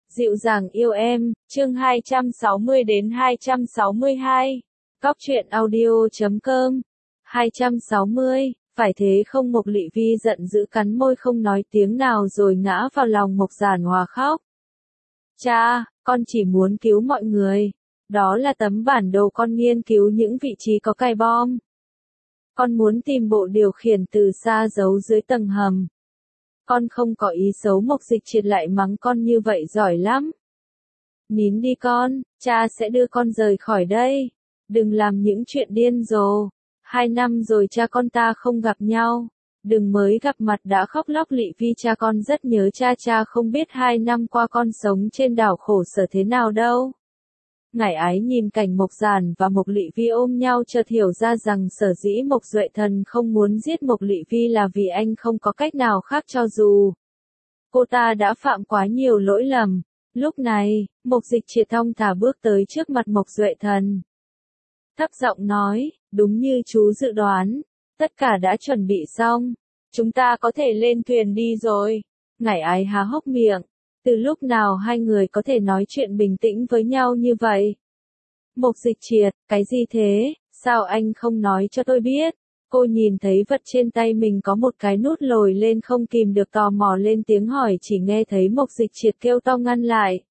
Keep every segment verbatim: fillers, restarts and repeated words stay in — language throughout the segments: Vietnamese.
Dịu dàng yêu em, chương hai trăm sáu mươi đến hai trăm sáu mươi hai. Cóc truyện audio chấm com. hai trăm sáu mươi, phải thế không? Mộc Lị Vi giận dữ cắn môi không nói tiếng nào rồi ngã vào lòng Mộc Giản Hòa khóc. Cha, con chỉ muốn cứu mọi người. Đó là tấm bản đồ con nghiên cứu những vị trí có cài bom. Con muốn tìm bộ điều khiển từ xa giấu dưới tầng hầm. Con không có ý xấu. Mộc Dịch Triệt lại mắng con như vậy giỏi lắm. Nín đi con, cha sẽ đưa con rời khỏi đây. Đừng làm những chuyện điên rồ. Hai năm rồi cha con ta không gặp nhau. Đừng mới gặp mặt đã khóc lóc. Lị Vi, cha con rất nhớ cha. Cha không biết hai năm qua con sống trên đảo khổ sở thế nào đâu. Ngải Ái nhìn cảnh Mộc Giản và Mộc Lị Vi ôm nhau chợt hiểu ra rằng sở dĩ Mộc Duệ Thần không muốn giết Mộc Lị Vi là vì anh không có cách nào khác, cho dù cô ta đã phạm quá nhiều lỗi lầm. Lúc này, Mộc Dịch Triệt thong thả bước tới trước mặt Mộc Duệ Thần. Thấp giọng nói, đúng như chú dự đoán, tất cả đã chuẩn bị xong. Chúng ta có thể lên thuyền đi rồi. Ngải Ái há hốc miệng. Từ lúc nào hai người có thể nói chuyện bình tĩnh với nhau như vậy? Mộc Dịch Triệt, cái gì thế? Sao anh không nói cho tôi biết? Cô nhìn thấy vật trên tay mình có một cái nút lồi lên, không kìm được tò mò lên tiếng hỏi, chỉ nghe thấy Mộc Dịch Triệt kêu to ngăn lại.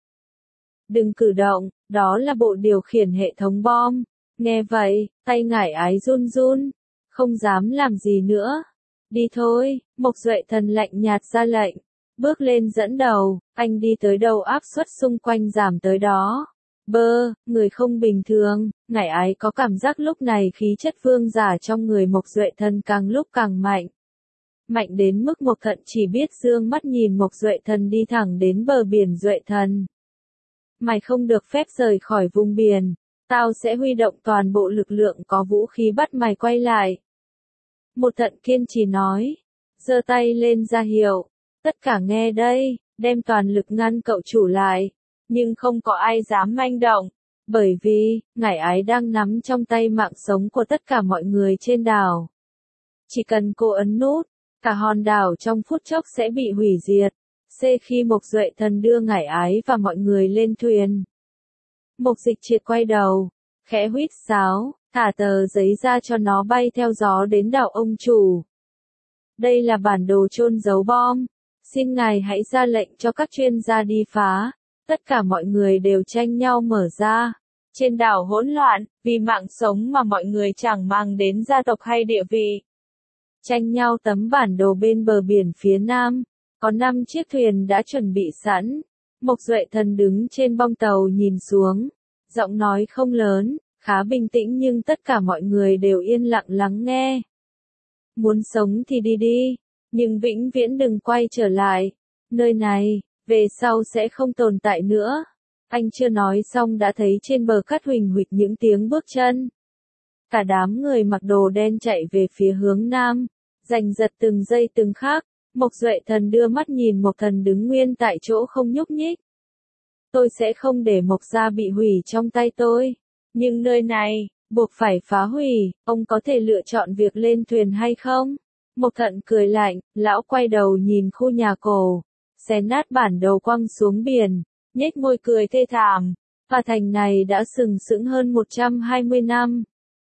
Đừng cử động, đó là bộ điều khiển hệ thống bom. Nghe vậy, tay Ngải Ái run run, không dám làm gì nữa. Đi thôi, Mộc Duệ Thần lạnh nhạt ra lệnh. Bước lên dẫn đầu, anh đi tới đâu áp suất xung quanh giảm tới đó. Bơ, người không bình thường. Ngải Ái có cảm giác lúc này khí chất vương giả trong người Mộc Duệ Thần càng lúc càng mạnh. Mạnh đến mức Mộc Thận chỉ biết dương mắt nhìn Mộc Duệ Thần đi thẳng đến bờ biển. Duệ Thần, mày không được phép rời khỏi vùng biển. Tao sẽ huy động toàn bộ lực lượng có vũ khí bắt mày quay lại. Mộc Thận kiên trì nói, giơ tay lên ra hiệu. Tất cả nghe đây, đem toàn lực ngăn cậu chủ lại. Nhưng không có ai dám manh động, bởi vì, Ngải Ái đang nắm trong tay mạng sống của tất cả mọi người trên đảo. Chỉ cần cô ấn nút, cả hòn đảo trong phút chốc sẽ bị hủy diệt. C. Khi Mộc Duệ Thần đưa Ngải Ái và mọi người lên thuyền, Mộc Dịch Triệt quay đầu, khẽ huýt sáo, thả tờ giấy ra cho nó bay theo gió đến đảo ông chủ. Đây là bản đồ chôn giấu bom. Xin ngài hãy ra lệnh cho các chuyên gia đi phá. Tất cả mọi người đều tranh nhau mở ra. Trên đảo hỗn loạn, vì mạng sống mà mọi người chẳng mang đến gia tộc hay địa vị. Tranh nhau tấm bản đồ bên bờ biển phía nam. Có năm chiếc thuyền đã chuẩn bị sẵn. Mộc Duệ Thần đứng trên bong tàu nhìn xuống. Giọng nói không lớn, khá bình tĩnh nhưng tất cả mọi người đều yên lặng lắng nghe. Muốn sống thì đi đi. Nhưng vĩnh viễn đừng quay trở lại. Nơi này, về sau sẽ không tồn tại nữa. Anh chưa nói xong đã thấy trên bờ cát huỳnh huỵch những tiếng bước chân. Cả đám người mặc đồ đen chạy về phía hướng nam. Giành giật từng giây từng khắc. Mộc Duệ Thần đưa mắt nhìn Mộc Thần đứng nguyên tại chỗ không nhúc nhích. Tôi sẽ không để Mộc gia bị hủy trong tay tôi. Nhưng nơi này, buộc phải phá hủy. Ông có thể lựa chọn việc lên thuyền hay không? Mộc Thận cười lạnh, lão quay đầu nhìn khu nhà cổ, xé nát bản đồ quăng xuống biển, nhếch môi cười thê thảm. Tòa thành này đã sừng sững hơn một trăm hai mươi năm.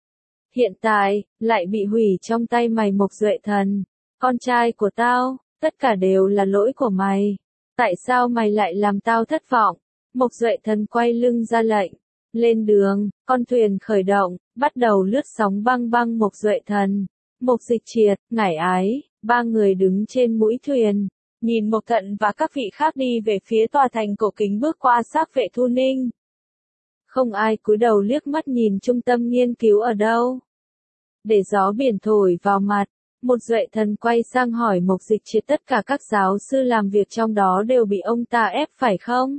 Hiện tại, lại bị hủy trong tay mày. Mộc Duệ Thần, con trai của tao, tất cả đều là lỗi của mày. Tại sao mày lại làm tao thất vọng? Mộc Duệ Thần quay lưng ra lệnh. Lên đường, con thuyền khởi động, bắt đầu lướt sóng băng băng. Mộc Duệ Thần, Mộc Dịch Triệt, Ngải Ái, ba người đứng trên mũi thuyền, nhìn Mộc Thận và các vị khác đi về phía tòa thành cổ kính bước qua xác vệ Thu Ninh. Không ai cúi đầu liếc mắt nhìn trung tâm nghiên cứu ở đâu. Để gió biển thổi vào mặt, Mộc Duệ Thần quay sang hỏi Mộc Dịch Triệt, tất cả các giáo sư làm việc trong đó đều bị ông ta ép phải không?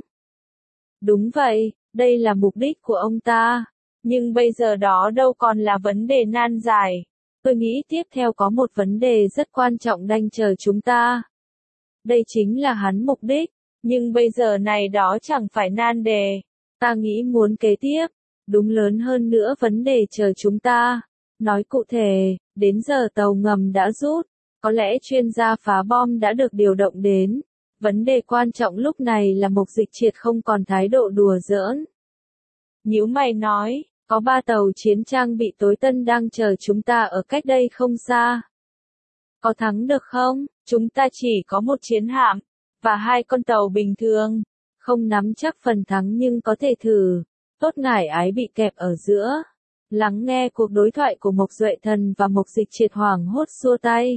Đúng vậy, đây là mục đích của ông ta. Nhưng bây giờ đó đâu còn là vấn đề nan giải. Tôi nghĩ tiếp theo có một vấn đề rất quan trọng đang chờ chúng ta. Đây chính là hắn mục đích, nhưng bây giờ này đó chẳng phải nan đề. Ta nghĩ muốn kế tiếp, đúng lớn hơn nữa vấn đề chờ chúng ta. Nói cụ thể, đến giờ tàu ngầm đã rút, có lẽ chuyên gia phá bom đã được điều động đến. Vấn đề quan trọng lúc này là Mục Dịch Triệt không còn thái độ đùa giỡn. Nhíu mày nói, có ba tàu chiến trang bị tối tân đang chờ chúng ta ở cách đây không xa. Có thắng được không? Chúng ta chỉ có một chiến hạm, và hai con tàu bình thường. Không nắm chắc phần thắng nhưng có thể thử. Tốt Ngải Ái bị kẹp ở giữa. Lắng nghe cuộc đối thoại của Mộc Duệ Thần và Mục Dịch Triệt hoảng hốt xua tay.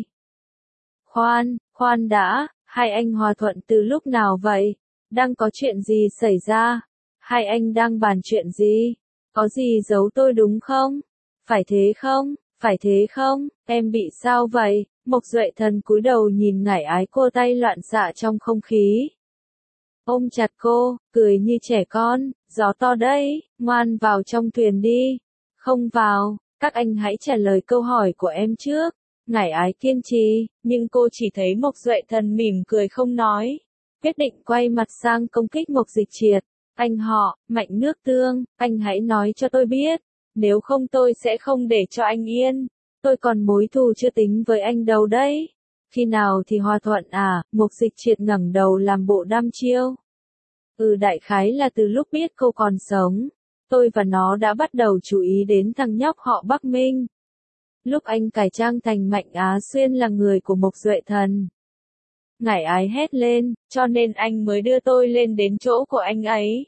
Khoan, khoan đã, hai anh hòa thuận từ lúc nào vậy? Đang có chuyện gì xảy ra? Hai anh đang bàn chuyện gì? Có gì giấu tôi đúng không? Phải thế không? Phải thế không? Em bị sao vậy? Mộc Duệ Thần cúi đầu nhìn Ngải Ái, cô tay loạn xạ trong không khí. Ôm chặt cô, cười như trẻ con, gió to đấy, ngoan vào trong thuyền đi. Không vào, các anh hãy trả lời câu hỏi của em trước. Ngải Ái kiên trì, nhưng cô chỉ thấy Mộc Duệ Thần mỉm cười không nói. Quyết định quay mặt sang công kích Mộc Dịch Triệt. Anh họ, Mạnh Nước Tương, anh hãy nói cho tôi biết. Nếu không tôi sẽ không để cho anh yên. Tôi còn mối thù chưa tính với anh đâu đấy. Khi nào thì hòa thuận à? Mục Dịch Triệt ngẩng đầu làm bộ đăm chiêu. Ừ, đại khái là từ lúc biết cô còn sống. Tôi và nó đã bắt đầu chú ý đến thằng nhóc họ Bắc Minh. Lúc anh cải trang thành Mạnh Á Xuyên là người của Mộc Duệ Thần. Ngải Ái hét lên, cho nên anh mới đưa tôi lên đến chỗ của anh ấy.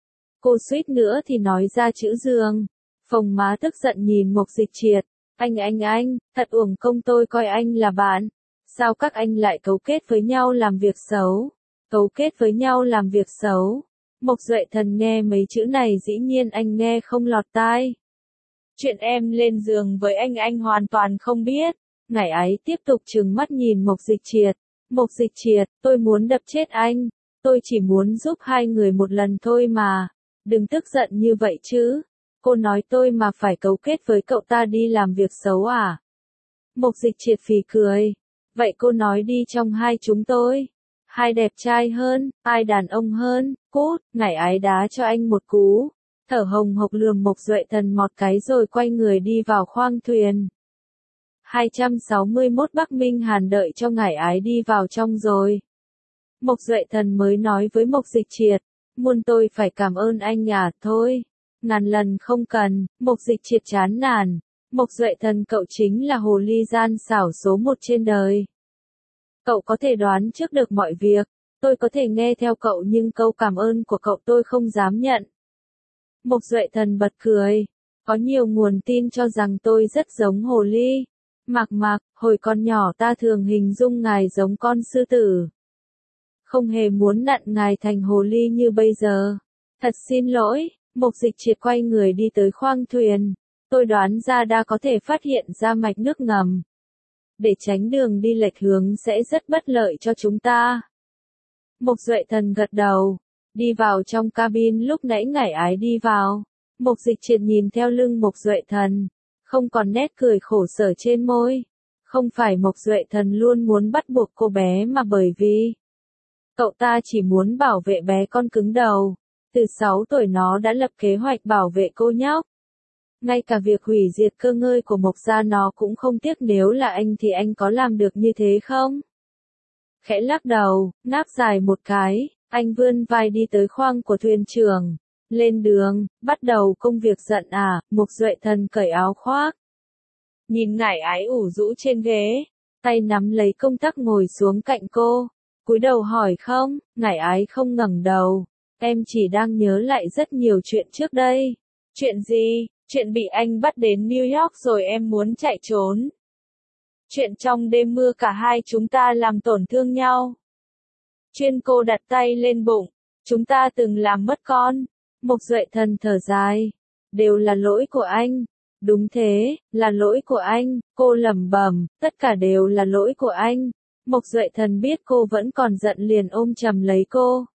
Cô suýt nữa thì nói ra chữ giường. Phồng má tức giận nhìn Mục Dịch Triệt. Anh anh anh, thật uổng công tôi coi anh là bạn. Sao các anh lại cấu kết với nhau làm việc xấu? Cấu kết với nhau làm việc xấu. Mộc Duệ Thần nghe mấy chữ này dĩ nhiên anh nghe không lọt tai. Chuyện em lên giường với anh anh hoàn toàn không biết. Ngải Ái tiếp tục trừng mắt nhìn Mộc Dịch Triệt. Mộc Dịch Triệt, tôi muốn đập chết anh. Tôi chỉ muốn giúp hai người một lần thôi mà. Đừng tức giận như vậy chứ. Cô nói tôi mà phải cấu kết với cậu ta đi làm việc xấu à? Mộc Dịch Triệt phì cười. Vậy cô nói đi, trong hai chúng tôi. Ai đẹp trai hơn, ai đàn ông hơn, cút. Ngải Ái đá cho anh một cú. Thở hồng hộc lườm Mộc Duệ Thần một cái rồi quay người đi vào khoang thuyền. hai trăm sáu mươi mốt Bắc Minh Hàn đợi cho Ngải Ái đi vào trong rồi. Mộc Duệ Thần mới nói với Mộc Dịch Triệt. Muôn tôi phải cảm ơn anh à, thôi. Ngàn lần không cần. Mộc Dịch Triệt chán nản. Mộc Duệ Thần, cậu chính là hồ ly gian xảo số một trên đời. Cậu có thể đoán trước được mọi việc. Tôi có thể nghe theo cậu nhưng câu cảm ơn của cậu tôi không dám nhận. Mộc Duệ Thần bật cười. Có nhiều nguồn tin cho rằng tôi rất giống hồ ly. Mạc Mạc, hồi còn nhỏ ta thường hình dung ngài giống con sư tử. Không hề muốn nặn ngài thành hồ ly như bây giờ. Thật xin lỗi. Mộc Dịch Triệt quay người đi tới khoang thuyền. Tôi đoán ra đã có thể phát hiện ra mạch nước ngầm. Để tránh đường đi lệch hướng sẽ rất bất lợi cho chúng ta. Mộc Duệ Thần gật đầu. Đi vào trong cabin lúc nãy Ngải Ái đi vào. Mộc Dịch Triệt nhìn theo lưng Mộc Duệ Thần. Không còn nét cười khổ sở trên môi. Không phải Mộc Duệ Thần luôn muốn bắt buộc cô bé mà bởi vì cậu ta chỉ muốn bảo vệ bé con cứng đầu. Từ sáu tuổi nó đã lập kế hoạch bảo vệ cô nhóc. Ngay cả việc hủy diệt cơ ngơi của Mộc gia nó cũng không tiếc, nếu là anh thì anh có làm được như thế không? Khẽ lắc đầu, ngáp dài một cái, anh vươn vai đi tới khoang của thuyền trưởng. Lên đường, bắt đầu công việc giận à? Mộc Duệ Thần cởi áo khoác. Nhìn Ngải Ái ủ rũ trên ghế, tay nắm lấy công tắc ngồi xuống cạnh cô. Cúi đầu hỏi không, Ngải Ái không ngẩng đầu. Em chỉ đang nhớ lại rất nhiều chuyện trước đây. Chuyện gì? Chuyện bị anh bắt đến New York rồi em muốn chạy trốn. Chuyện trong đêm mưa cả hai chúng ta làm tổn thương nhau. Chuyên cô đặt tay lên bụng. Chúng ta từng làm mất con. Mộc Duệ Thần thở dài. Đều là lỗi của anh. Đúng thế, là lỗi của anh. Cô lẩm bẩm, tất cả đều là lỗi của anh. Mộc Duệ Thần biết cô vẫn còn giận liền ôm chầm lấy cô.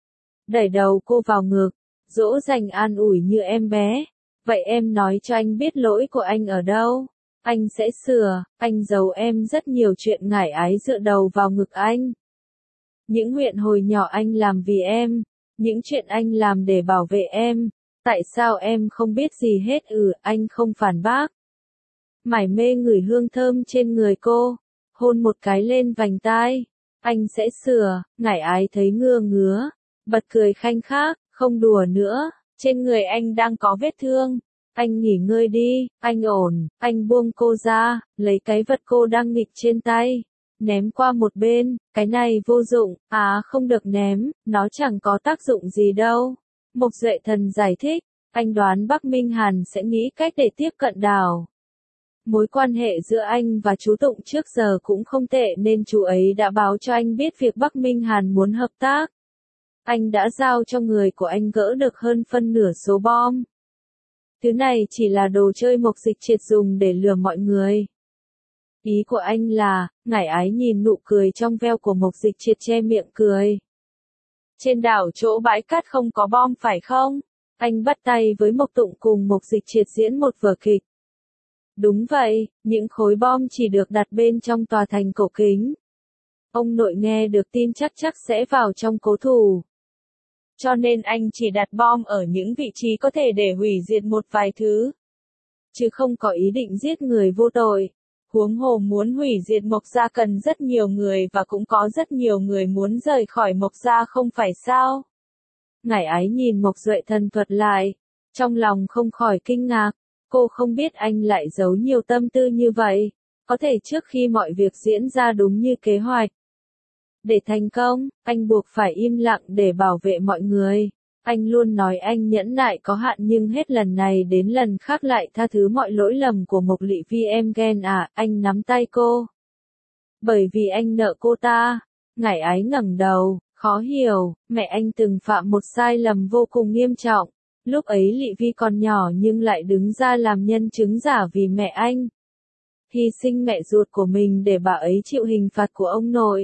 Đẩy đầu cô vào ngực. Dỗ dành an ủi như em bé. Vậy em nói cho anh biết lỗi của anh ở đâu. Anh sẽ sửa. Anh giấu em rất nhiều chuyện. Ngải Ái dựa đầu vào ngực anh. Những chuyện hồi nhỏ anh làm vì em. Những chuyện anh làm để bảo vệ em. Tại sao em không biết gì hết? Ừ, anh không phản bác. Mải mê ngửi hương thơm trên người cô. Hôn một cái lên vành tai. Anh sẽ sửa, ngải ái thấy ngưa ngứa, bật cười khanh khách, không đùa nữa, trên người anh đang có vết thương. Anh nghỉ ngơi đi, anh ổn, anh buông cô ra, lấy cái vật cô đang nghịch trên tay, ném qua một bên, cái này vô dụng, à không được ném, nó chẳng có tác dụng gì đâu. Mộc Duệ Thần giải thích, anh đoán Bắc Minh Hàn sẽ nghĩ cách để tiếp cận Đào. Mối quan hệ giữa anh và chú Tụng trước giờ cũng không tệ nên chú ấy đã báo cho anh biết việc Bắc Minh Hàn muốn hợp tác. Anh đã giao cho người của anh gỡ được hơn phân nửa số bom. Thứ này chỉ là đồ chơi Mộc Dịch Triệt dùng để lừa mọi người. Ý của anh là, ngải ái nhìn nụ cười trong veo của Mộc Dịch Triệt che miệng cười. Trên đảo chỗ bãi cát không có bom phải không? Anh bắt tay với Mộc Tụng cùng Mộc Dịch Triệt diễn một vở kịch. Đúng vậy, những khối bom chỉ được đặt bên trong tòa thành cổ kính. Ông nội nghe được tin chắc chắc sẽ vào trong cố thủ. Cho nên anh chỉ đặt bom ở những vị trí có thể để hủy diệt một vài thứ. Chứ không có ý định giết người vô tội. Huống hồ muốn hủy diệt Mộc Gia cần rất nhiều người và cũng có rất nhiều người muốn rời khỏi Mộc Gia không phải sao? Ngải ái nhìn Mộc Duệ Thần thuật lại. Trong lòng không khỏi kinh ngạc. Cô không biết anh lại giấu nhiều tâm tư như vậy. Có thể trước khi mọi việc diễn ra đúng như kế hoạch. Để thành công, anh buộc phải im lặng để bảo vệ mọi người. Anh luôn nói anh nhẫn nại có hạn nhưng hết lần này đến lần khác lại tha thứ mọi lỗi lầm của Mộc Lị Vi em ghen à, anh nắm tay cô. Bởi vì anh nợ cô ta. Ngải ái ngẩng đầu, khó hiểu, mẹ anh từng phạm một sai lầm vô cùng nghiêm trọng. Lúc ấy Lị Vi còn nhỏ nhưng lại đứng ra làm nhân chứng giả vì mẹ anh. Hy sinh mẹ ruột của mình để bà ấy chịu hình phạt của ông nội.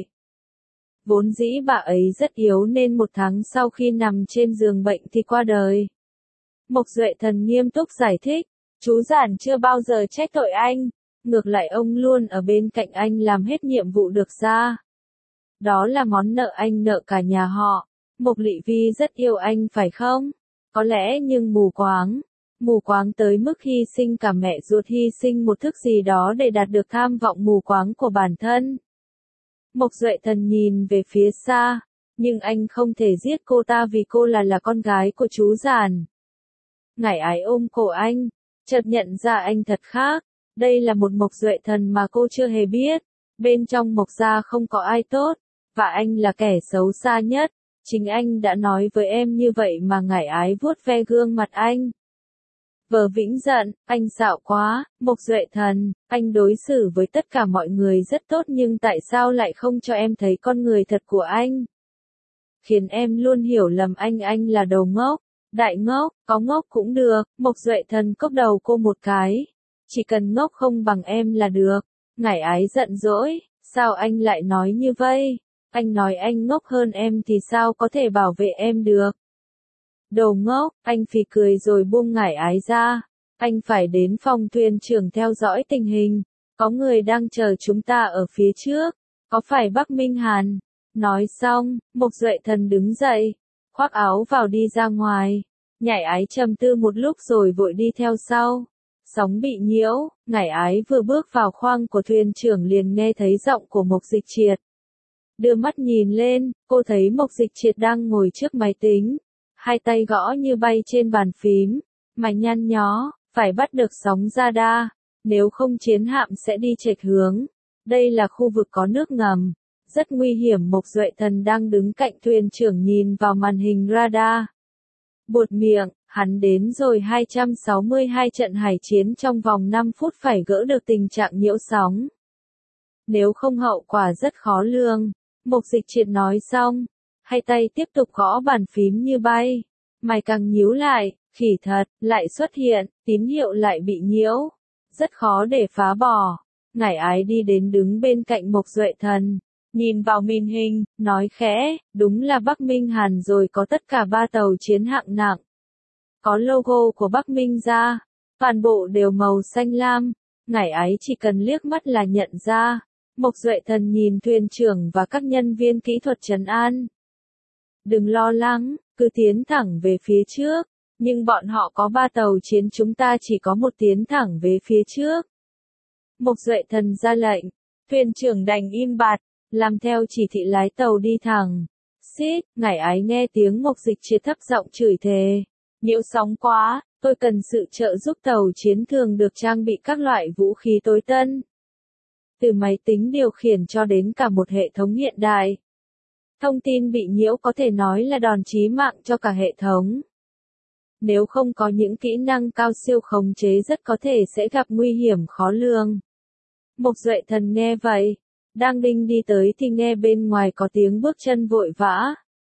Vốn dĩ bà ấy rất yếu nên một tháng sau khi nằm trên giường bệnh thì qua đời. Mộc Duệ Thần nghiêm túc giải thích, chú Giản chưa bao giờ trách tội anh, ngược lại ông luôn ở bên cạnh anh làm hết nhiệm vụ được ra. Đó là món nợ anh nợ cả nhà họ. Mộc Lị Vi rất yêu anh phải không? Có lẽ nhưng mù quáng. Mù quáng tới mức hy sinh cả mẹ ruột, hy sinh một thứ gì đó để đạt được tham vọng mù quáng của bản thân. Mộc Duệ Thần nhìn về phía xa, nhưng anh không thể giết cô ta vì cô là là con gái của chú Giản. Ngải ái ôm cổ anh, chợt nhận ra anh thật khác, đây là một Mộc Duệ Thần mà cô chưa hề biết. Bên trong Mộc gia không có ai tốt, và anh là kẻ xấu xa nhất. Chính anh đã nói với em như vậy mà. Ngải ái vuốt ve gương mặt anh. Vờ vĩnh giận, anh xạo quá, Mộc Duệ Thần, anh đối xử với tất cả mọi người rất tốt nhưng tại sao lại không cho em thấy con người thật của anh? Khiến em luôn hiểu lầm anh anh là đầu ngốc, đại ngốc, có ngốc cũng được. Mộc Duệ Thần cốc đầu cô một cái. Chỉ cần ngốc không bằng em là được. Ngải ái giận dỗi, sao anh lại nói như vậy? Anh nói anh ngốc hơn em thì sao có thể bảo vệ em được? Đồ ngốc, anh phì cười rồi buông ngải ái ra. Anh phải đến phòng thuyền trưởng theo dõi tình hình. Có người đang chờ chúng ta ở phía trước. Có phải Bắc Minh Hàn? Nói xong, Mộc Duệ Thần đứng dậy. Khoác áo vào đi ra ngoài. Ngải ái trầm tư một lúc rồi vội đi theo sau. Sóng bị nhiễu, ngải ái vừa bước vào khoang của thuyền trưởng liền nghe thấy giọng của Mộc Dịch Triệt. Đưa mắt nhìn lên, cô thấy Mộc Dịch Triệt đang ngồi trước máy tính. Hai tay gõ như bay trên bàn phím, mày nhăn nhó, phải bắt được sóng radar, nếu không chiến hạm sẽ đi chệch hướng. Đây là khu vực có nước ngầm, rất nguy hiểm. Mộc Duệ Thần đang đứng cạnh thuyền trưởng nhìn vào màn hình radar. Buột miệng, hắn đến rồi. Hai trăm sáu mươi hai trận hải chiến trong vòng năm phút phải gỡ được tình trạng nhiễu sóng. Nếu không hậu quả rất khó lường. Mộc Dịch Triệt nói xong. Hai tay tiếp tục gõ bàn phím như bay. Mày càng nhíu lại, khỉ thật, lại xuất hiện, tín hiệu lại bị nhiễu. Rất khó để phá bỏ. Ngải ái đi đến đứng bên cạnh Mộc Duệ Thần. Nhìn vào màn hình, nói khẽ, đúng là Bắc Minh Hàn rồi, có tất cả ba tàu chiến hạng nặng. Có logo của Bắc Minh ra. Toàn bộ đều màu xanh lam. Ngải ái chỉ cần liếc mắt là nhận ra. Mộc Duệ Thần nhìn thuyền trưởng và các nhân viên kỹ thuật trấn an. Đừng lo lắng, cứ tiến thẳng về phía trước. Nhưng bọn họ có ba tàu chiến, chúng ta chỉ có một, tiến thẳng về phía trước. Mộc Duệ Thần ra lệnh. Thuyền trưởng đành im bặt. làm theo chỉ thị lái tàu đi thẳng. Xít, Ngải Ái nghe tiếng Mộc Dịch Triệt thấp giọng chửi thề. Nhiễu sóng quá, tôi cần sự trợ giúp. Tàu chiến thường được trang bị các loại vũ khí tối tân. Từ máy tính điều khiển cho đến cả một hệ thống hiện đại. Thông tin bị nhiễu có thể nói là đòn chí mạng cho cả hệ thống. Nếu không có những kỹ năng cao siêu khống chế rất có thể sẽ gặp nguy hiểm khó lường. Mộc Duệ Thần nghe vậy, đang định đi tới thì nghe bên ngoài có tiếng bước chân vội vã.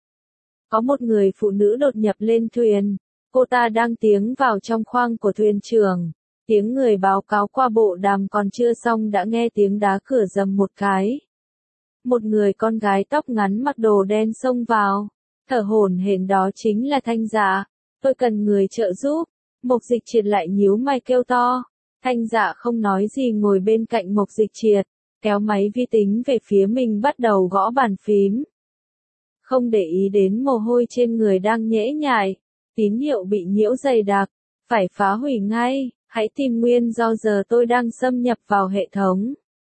Có một người phụ nữ đột nhập lên thuyền, cô ta đang tiến vào trong khoang của thuyền trưởng. Tiếng người báo cáo qua bộ đàm còn chưa xong đã nghe tiếng đá cửa rầm một cái. Một người con gái tóc ngắn mặc đồ đen xông vào, thở hổn hển đó chính là Thanh Dạ. Tôi cần người trợ giúp. Mộc Dịch Triệt lại nhíu mày kêu to. Thanh Dạ không nói gì ngồi bên cạnh Mộc Dịch Triệt, kéo máy vi tính về phía mình bắt đầu gõ bàn phím. Không để ý đến mồ hôi trên người đang nhễ nhại, tín hiệu bị nhiễu dày đặc, phải phá hủy ngay, hãy tìm nguyên do giờ tôi đang xâm nhập vào hệ thống.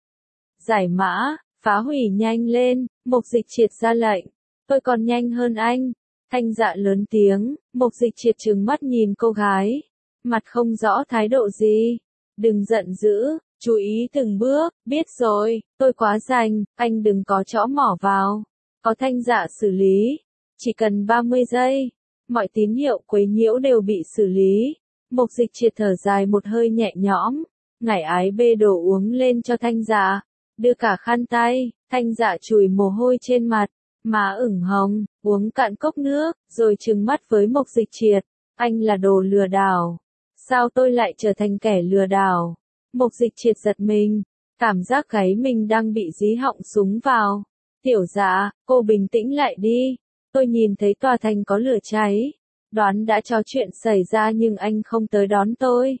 Giải mã, phá hủy nhanh lên, Mộc Dịch Triệt ra lệnh. Tôi còn nhanh hơn anh. Thanh Dạ lớn tiếng, Mộc Dịch Triệt trừng mắt nhìn cô gái, mặt không rõ thái độ gì. Đừng giận dữ, chú ý từng bước, biết rồi, tôi quá rành, anh đừng có chõ mỏ vào. Có Thanh Dạ xử lý, chỉ cần ba mươi giây, mọi tín hiệu quấy nhiễu đều bị xử lý. Mộc Dịch Triệt thở dài một hơi nhẹ nhõm, Ngải Ái bê đồ uống lên cho Thanh Dạ, đưa cả khăn tay. Thanh Dạ chùi mồ hôi trên mặt, má ửng hồng, uống cạn cốc nước, rồi trừng mắt với Mộc Dịch Triệt. Anh là đồ lừa đảo. Sao tôi lại trở thành kẻ lừa đảo? Mộc Dịch Triệt giật mình, cảm giác gáy mình đang bị dí họng súng vào. Tiểu Dạ, cô bình tĩnh lại đi. Tôi nhìn thấy tòa thành có lửa cháy. Đoán đã cho chuyện xảy ra nhưng anh không tới đón tôi.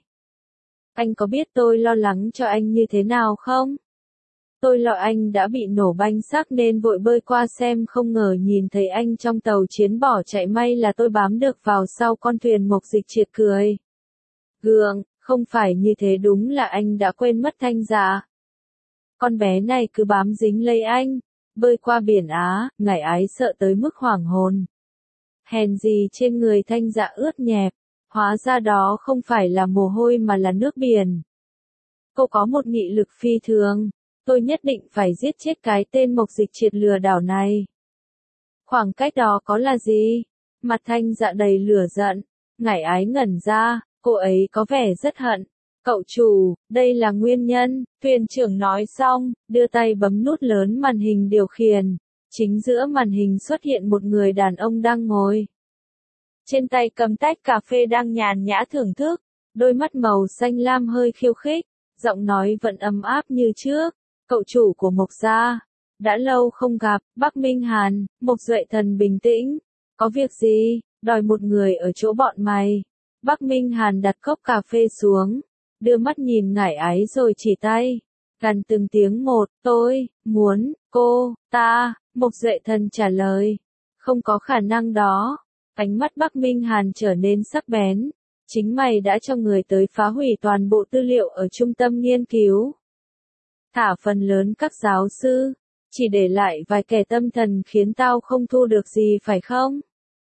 Anh có biết tôi lo lắng cho anh như thế nào không? Tôi lo anh đã bị nổ banh xác nên vội bơi qua xem, không ngờ nhìn thấy anh trong tàu chiến bỏ chạy, may là tôi bám được vào sau con thuyền. Mộc Dịch Triệt cười gượng, không phải như thế, đúng là anh đã quên mất Thanh Dạ. Con bé này cứ bám dính lấy anh, bơi qua biển Á. Ngải Ái sợ tới mức hoảng hồn. Hèn gì trên người Thanh Dạ ướt nhẹp, hóa ra đó không phải là mồ hôi mà là nước biển. Cô có một nghị lực phi thường. Tôi nhất định phải giết chết cái tên Mộc Dịch Triệt lừa đảo này. Khoảng cách đó có là gì? Mặt Thanh Dạ đầy lửa giận. Ngải Ái ngẩn ra, cô ấy có vẻ rất hận. Cậu chủ, đây là nguyên nhân. Thuyền trưởng nói xong, đưa tay bấm nút lớn màn hình điều khiển. Chính giữa màn hình xuất hiện một người đàn ông đang ngồi. Trên tay cầm tách cà phê đang nhàn nhã thưởng thức. Đôi mắt màu xanh lam hơi khiêu khích. Giọng nói vẫn ấm áp như trước. Cậu chủ của Mộc gia, đã lâu không gặp. Bắc Minh Hàn. Mộc Duệ Thần bình tĩnh. Có việc gì, đòi một người ở chỗ bọn mày. Bắc Minh Hàn đặt cốc cà phê xuống, đưa mắt nhìn Ngải Ái rồi chỉ tay, gần từng tiếng một. Tôi muốn cô ta. Mộc Duệ Thần trả lời. Không có khả năng đó. Ánh mắt Bắc Minh Hàn trở nên sắc bén. Chính mày đã cho người tới phá hủy toàn bộ tư liệu ở trung tâm nghiên cứu. Thả phần lớn các giáo sư, chỉ để lại vài kẻ tâm thần khiến tao không thu được gì phải không?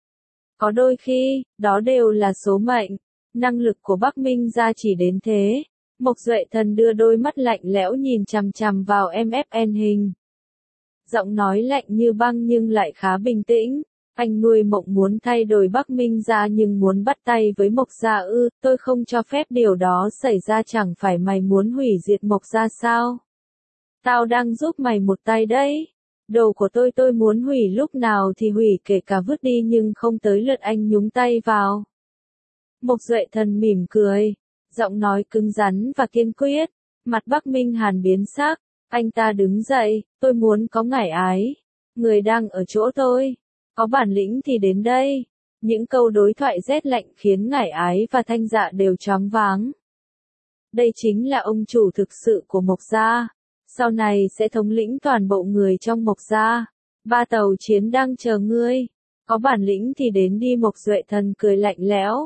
Có đôi khi, đó đều là số mệnh. Năng lực của Bắc Minh gia chỉ đến thế. Mộc Duệ Thần đưa đôi mắt lạnh lẽo nhìn chằm chằm vào em ép en hình. Giọng nói lạnh như băng nhưng lại khá bình tĩnh. Anh nuôi mộng muốn thay đổi Bắc Minh gia nhưng muốn bắt tay với Mộc gia ư? Tôi không cho phép điều đó xảy ra. Chẳng phải mày muốn hủy diệt Mộc gia sao? Tao đang giúp mày một tay đấy. Đồ của tôi tôi muốn hủy lúc nào thì hủy, kể cả vứt đi, nhưng không tới lượt anh nhúng tay vào. Mộc Duệ Thần mỉm cười, giọng nói cứng rắn và kiên quyết. Mặt Bắc Minh Hàn biến sắc, anh ta đứng dậy. Tôi muốn có Ngải Ái. Người đang ở chỗ tôi. Có bản lĩnh thì đến đây. Những câu đối thoại rét lạnh khiến Ngải Ái và Thanh Dạ đều choáng váng. Đây chính là ông chủ thực sự của Mộc gia. Sau này sẽ thống lĩnh toàn bộ người trong Mộc gia. Ba tàu chiến đang chờ ngươi. Có bản lĩnh thì đến đi. Mộc Duệ Thần cười lạnh lẽo.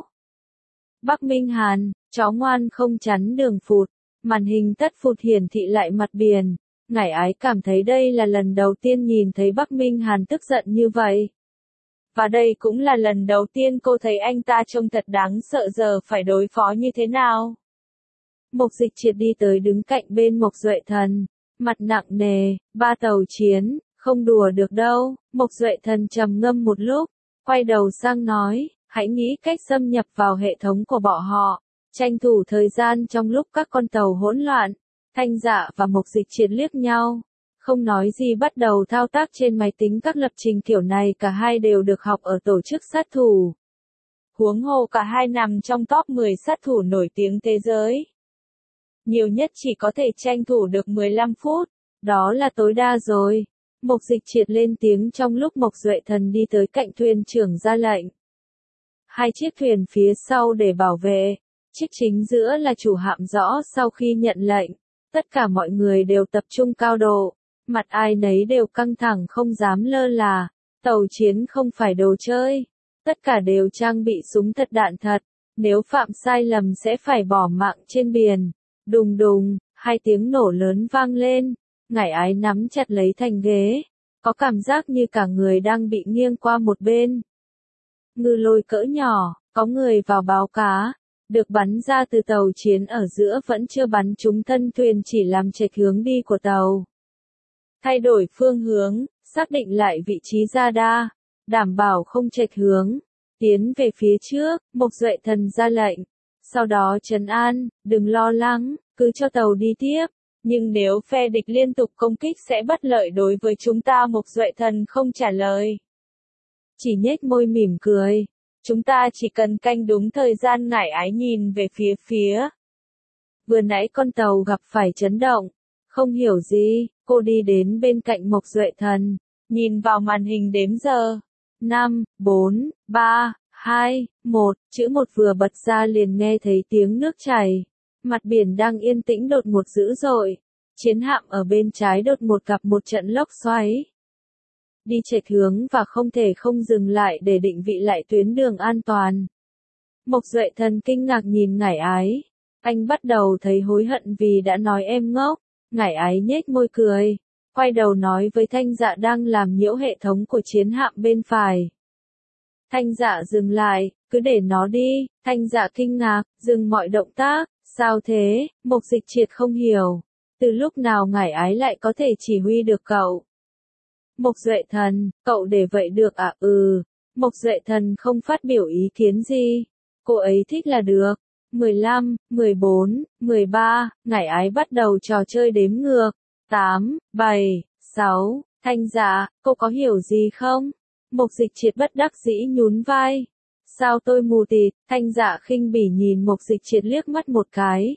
Bắc Minh Hàn, chó ngoan không chắn đường phụt. Màn hình tất phụt hiển thị lại mặt biển. Ngải Ái cảm thấy đây là lần đầu tiên nhìn thấy Bắc Minh Hàn tức giận như vậy. Và đây cũng là lần đầu tiên cô thấy anh ta trông thật đáng sợ, giờ phải đối phó như thế nào. Mục Dịch Triệt đi tới đứng cạnh bên Mộc Duệ Thần, mặt nặng nề, ba tàu chiến, không đùa được đâu. Mộc Duệ Thần trầm ngâm một lúc, quay đầu sang nói, hãy nghĩ cách xâm nhập vào hệ thống của bọn họ, tranh thủ thời gian trong lúc các con tàu hỗn loạn. Thanh Dạ và Mục Dịch Triệt liếc nhau, không nói gì bắt đầu thao tác trên máy tính các lập trình kiểu này, cả hai đều được học ở tổ chức sát thủ. Huống hồ cả hai nằm trong top mười sát thủ nổi tiếng thế giới. Nhiều nhất chỉ có thể tranh thủ được mười lăm phút, đó là tối đa rồi. Mục Dịch Triệt lên tiếng trong lúc Mộc Duệ Thần đi tới cạnh thuyền trưởng ra lệnh. Hai chiếc thuyền phía sau để bảo vệ, chiếc chính giữa là chủ hạm rõ. Sau khi nhận lệnh, tất cả mọi người đều tập trung cao độ, mặt ai nấy đều căng thẳng không dám lơ là. Tàu chiến không phải đồ chơi, tất cả đều trang bị súng thật đạn thật, nếu phạm sai lầm sẽ phải bỏ mạng trên biển. Đùng đùng, hai tiếng nổ lớn vang lên, Ngải Ái nắm chặt lấy thành ghế, có cảm giác như cả người đang bị nghiêng qua một bên. Ngư lôi cỡ nhỏ, có người vào báo cá, được bắn ra từ tàu chiến ở giữa vẫn chưa bắn trúng thân thuyền, chỉ làm chệch hướng đi của tàu. Thay đổi phương hướng, xác định lại vị trí radar, đảm bảo không chệch hướng, tiến về phía trước. Mộc Duệ Thần ra lệnh, sau đó trấn an, đừng lo lắng, cứ cho tàu đi tiếp, nhưng nếu phe địch liên tục công kích sẽ bất lợi đối với chúng ta. Mộc Duệ Thần không trả lời, chỉ nhếch môi mỉm cười, chúng ta chỉ cần canh đúng thời gian. Ngải Ái nhìn về phía phía. Vừa nãy con tàu gặp phải chấn động, không hiểu gì, cô đi đến bên cạnh Mộc Duệ Thần, nhìn vào màn hình đếm giờ. năm, bốn, ba, hai, một, chữ một vừa bật ra liền nghe thấy tiếng nước chảy. Mặt biển đang yên tĩnh đột ngột dữ dội. Chiến hạm ở bên trái đột ngột gặp một trận lốc xoáy. Đi chệch hướng và không thể không dừng lại để định vị lại tuyến đường an toàn. Mộc Duệ Thần kinh ngạc nhìn Ngải Ái. Anh bắt đầu thấy hối hận vì đã nói em ngốc. Ngải Ái nhếch môi cười, quay đầu nói với Thanh Dạ đang làm nhiễu hệ thống của chiến hạm bên phải. Thanh Dạ dừng lại, cứ để nó đi. Thanh Dạ kinh ngạc, dừng mọi động tác, sao thế? Mộc Dịch Triệt không hiểu, từ lúc nào Ngải Ái lại có thể chỉ huy được cậu? Mộc Duệ Thần, cậu để vậy được à? Ừ. Mộc Duệ Thần không phát biểu ý kiến gì, cô ấy thích là được. mười lăm, mười bốn, mười ba, Ngải Ái bắt đầu trò chơi đếm ngược. tám, bảy, sáu, Thanh Dạ, cô có hiểu gì không? Mộc Dịch Triệt bất đắc dĩ nhún vai. Sao tôi mù tịt? Thanh Dạ khinh bỉ nhìn Mộc Dịch Triệt liếc mắt một cái.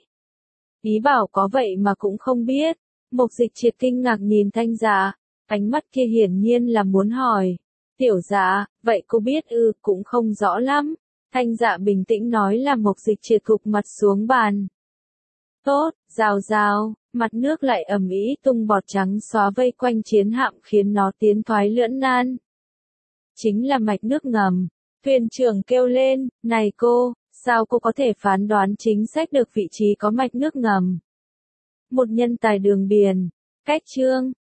Ý bảo có vậy mà cũng không biết. Mộc Dịch Triệt kinh ngạc nhìn Thanh Dạ, ánh mắt kia hiển nhiên là muốn hỏi. Tiểu Dạ, vậy cô biết ư? Cũng không rõ lắm. Thanh Dạ bình tĩnh nói. Là Mộc Dịch Triệt gục mặt xuống bàn. Tốt, rào rào, mặt nước lại ầm ĩ tung bọt trắng xóa vây quanh chiến hạm khiến nó tiến thoái lưỡng nan. Chính là mạch nước ngầm. Thuyền trưởng kêu lên, này cô, sao cô có thể phán đoán chính xác được vị trí có mạch nước ngầm? Một nhân tài đường biển. Cách chương,